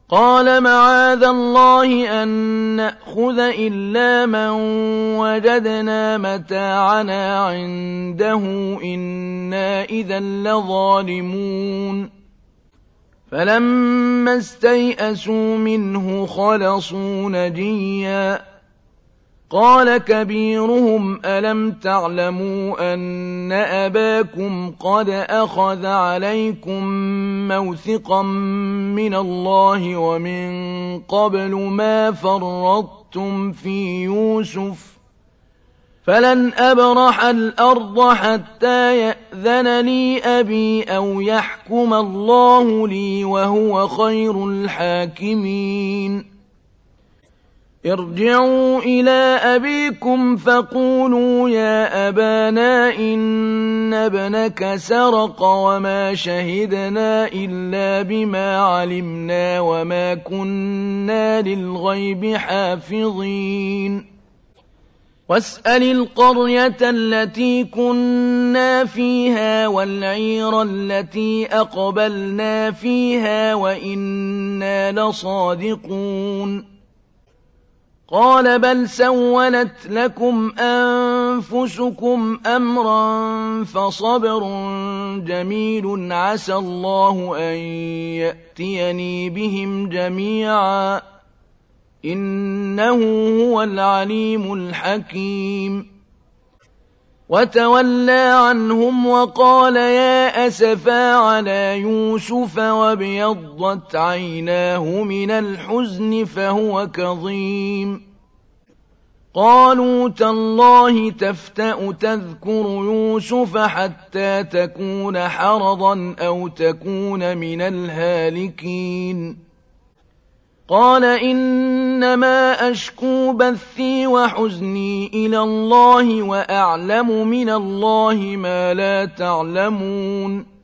قال معاذ الله أن نأخذ إلا من وجدنا متاعنا عنده إنا إذا لظالمون فلما استيئسوا منه خلصوا نجيا قال كبيرهم ألم تعلموا أن أباكم قد أخذ عليكم موثقا من الله ومن قبل ما فرطتم في يوسف فلن أبرح الأرض حتى يأذن لي أبي أو يحكم الله لي وهو خير الحاكمين ارجعوا إلى أبيكم فقولوا يا أبانا إن ابنك سرق وما شهدنا إلا بما علمنا وما كنا للغيب حافظين واسأل القرية التي كنا فيها والعير التي أقبلنا فيها وإنا لصادقون قال بل سولت لكم أنفسكم أمرا فصبر جميل عسى الله أن يأتيني بهم جميعا إنه هو العليم الحكيم وتولى عنهم وقال يا أسفا على يوسف وابيضت عيناه من الحزن فهو كظيم قالوا تالله تفتأ تذكر يوسف حتى تكون حرضا أو تكون من الهالكين قال إنما أشكو بثي وحزني إلى الله وأعلم من الله ما لا تعلمون